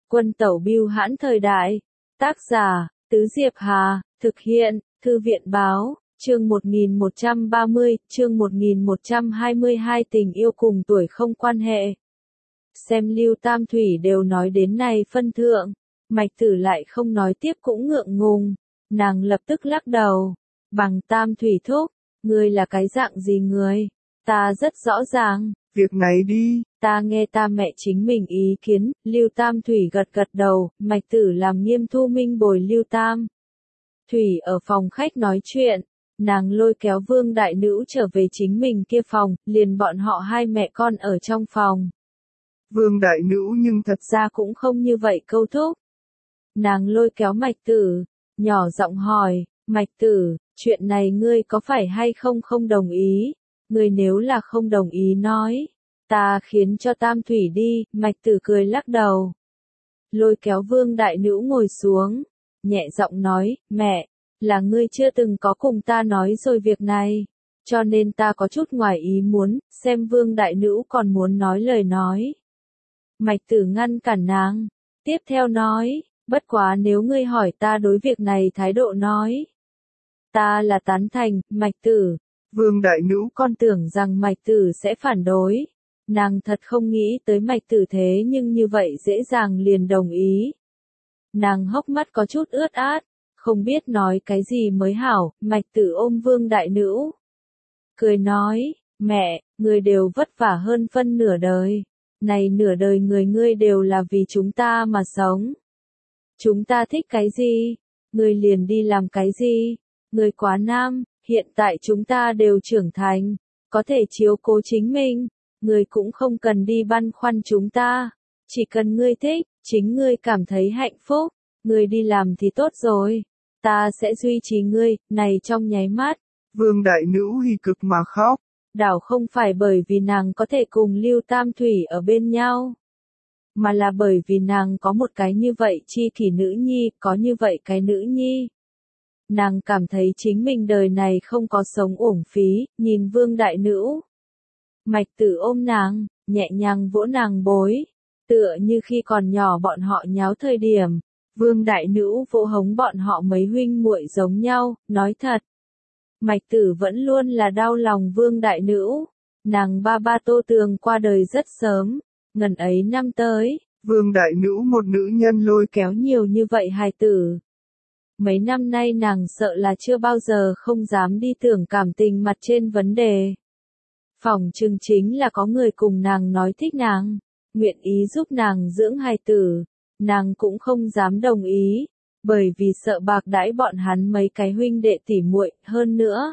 Quân tẩu bưu hãn thời đại. Tác giả, Tứ Diệp Hà, thực hiện, Thư viện báo, chương 1130, chương 1122 tình yêu cùng tuổi không quan hệ. Xem Lưu Tam Thủy đều nói đến này phân thượng, Mạch Tử lại không nói tiếp cũng ngượng ngùng, nàng lập tức lắc đầu, bằng Tam Thủy thúc, ngươi là cái dạng gì người, ta rất rõ ràng. Việc này đi. Ta nghe ta mẹ chính mình ý kiến, Lưu Tam Thủy gật gật đầu, Mạch Tử làm Nghiêm Thu Minh bồi Lưu Tam Thủy ở phòng khách nói chuyện, nàng lôi kéo Vương Đại Nữ trở về chính mình kia phòng, liền bọn họ hai mẹ con ở trong phòng. Vương Đại Nữ nhưng thật ra cũng không như vậy câu thúc. Nàng lôi kéo Mạch Tử, nhỏ giọng hỏi, Mạch Tử, chuyện này ngươi có phải hay không đồng ý? Ngươi nếu là không đồng ý nói, ta khiến cho Tam Thủy đi, Mạch Tử cười lắc đầu. Lôi kéo Vương Đại Nữ ngồi xuống, nhẹ giọng nói, mẹ, là ngươi chưa từng có cùng ta nói rồi việc này, cho nên ta có chút ngoài ý muốn, xem Vương Đại Nữ còn muốn nói lời nói. Mạch Tử ngăn cản nàng, tiếp theo nói, bất quá nếu ngươi hỏi ta đối việc này thái độ nói, ta là tán thành, Mạch Tử. Vương Đại Nữ con tưởng rằng Mạch Tử sẽ phản đối, nàng thật không nghĩ tới Mạch Tử thế nhưng như vậy dễ dàng liền đồng ý. Nàng hốc mắt có chút ướt át, không biết nói cái gì mới hảo, Mạch Tử ôm Vương Đại Nữ. Cười nói, mẹ, người đều vất vả hơn phân nửa đời, này nửa đời ngươi đều là vì chúng ta mà sống. Chúng ta thích cái gì, ngươi liền đi làm cái gì, ngươi quá nam. Hiện tại chúng ta đều trưởng thành, có thể chiếu cố chính mình, ngươi cũng không cần đi băn khoăn chúng ta, chỉ cần ngươi thích, chính ngươi cảm thấy hạnh phúc, ngươi đi làm thì tốt rồi, ta sẽ duy trì ngươi, này trong nháy mắt. Vương Đại Nữ hì cực mà khóc, đảo không phải bởi vì nàng có thể cùng Lưu Tam Thủy ở bên nhau, mà là bởi vì nàng có một cái như vậy chi kỷ nữ nhi, có như vậy cái nữ nhi. Nàng cảm thấy chính mình đời này không có sống uổng phí, nhìn Vương Đại Nữ. Mạch Tử ôm nàng, nhẹ nhàng vỗ nàng bối, tựa như khi còn nhỏ bọn họ nháo thời điểm, Vương Đại Nữ vỗ hống bọn họ mấy huynh muội giống nhau, nói thật. Mạch Tử vẫn luôn là đau lòng Vương Đại Nữ, nàng ba Tô Tường qua đời rất sớm, ngần ấy năm tới, Vương Đại Nữ một nữ nhân lôi kéo nhiều như vậy hài tử. Mấy năm nay nàng sợ là chưa bao giờ không dám đi tưởng cảm tình mặt trên vấn đề. Phỏng chừng chính là có người cùng nàng nói thích nàng, nguyện ý giúp nàng dưỡng hài tử, nàng cũng không dám đồng ý, bởi vì sợ bạc đãi bọn hắn mấy cái huynh đệ tỉ muội hơn nữa.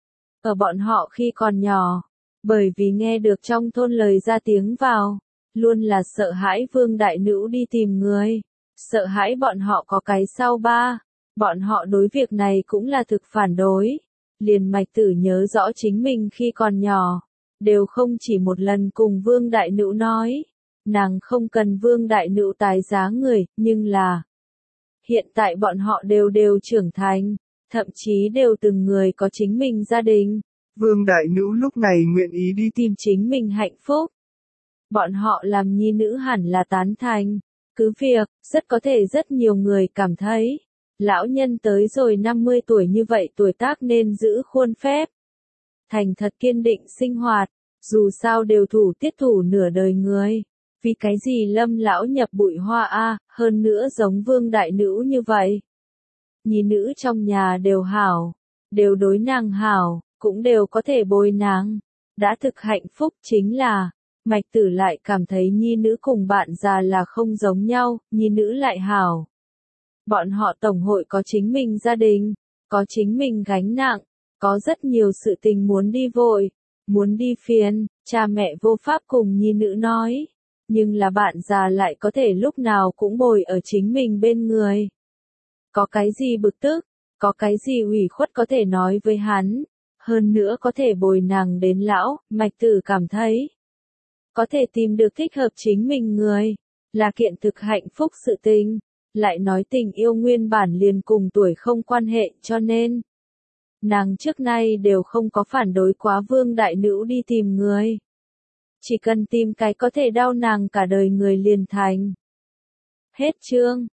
Ở bọn họ khi còn nhỏ, bởi vì nghe được trong thôn lời ra tiếng vào, luôn là sợ hãi Vương Đại Nữ đi tìm người, sợ hãi bọn họ có cái sau ba. Bọn họ đối việc này cũng là thực phản đối. Liền Mạch Tử nhớ rõ chính mình khi còn nhỏ, đều không chỉ một lần cùng Vương Đại Nữ nói, nàng không cần Vương Đại Nữ tái giá người, nhưng là hiện tại bọn họ đều trưởng thành, thậm chí đều từng người có chính mình gia đình. Vương Đại Nữ lúc này nguyện ý đi tìm chính mình hạnh phúc. Bọn họ làm nhi nữ hẳn là tán thành, cứ việc, rất có thể rất nhiều người cảm thấy lão nhân tới rồi 50 tuổi như vậy tuổi tác nên giữ khuôn phép. Thành thật kiên định sinh hoạt, dù sao đều thủ tiết thủ nửa đời người. Vì cái gì Lâm lão nhập bụi hoa a, hơn nữa giống Vương Đại Nữ như vậy. Nhi nữ trong nhà đều hảo, đều đối nàng hảo, cũng đều có thể bồi nàng. Đã thực hạnh phúc chính là, Mạch Tử lại cảm thấy nhi nữ cùng bạn già là không giống nhau, nhi nữ lại hảo. Bọn họ tổng hội có chính mình gia đình, có chính mình gánh nặng, có rất nhiều sự tình muốn đi vội, muốn đi phiền, cha mẹ vô pháp cùng nhi nữ nói, nhưng là bạn già lại có thể lúc nào cũng bồi ở chính mình bên người. Có cái gì bực tức, có cái gì ủy khuất có thể nói với hắn, hơn nữa có thể bồi nàng đến lão, Mạch Tử cảm thấy. Có thể tìm được thích hợp chính mình người, là kiện thực hạnh phúc sự tình. Lại nói tình yêu nguyên bản liền cùng tuổi không quan hệ cho nên nàng trước nay đều không có phản đối quá Vương Đại Nữ đi tìm người. Chỉ cần tìm cái có thể đau nàng cả đời người liền thành. Hết chương.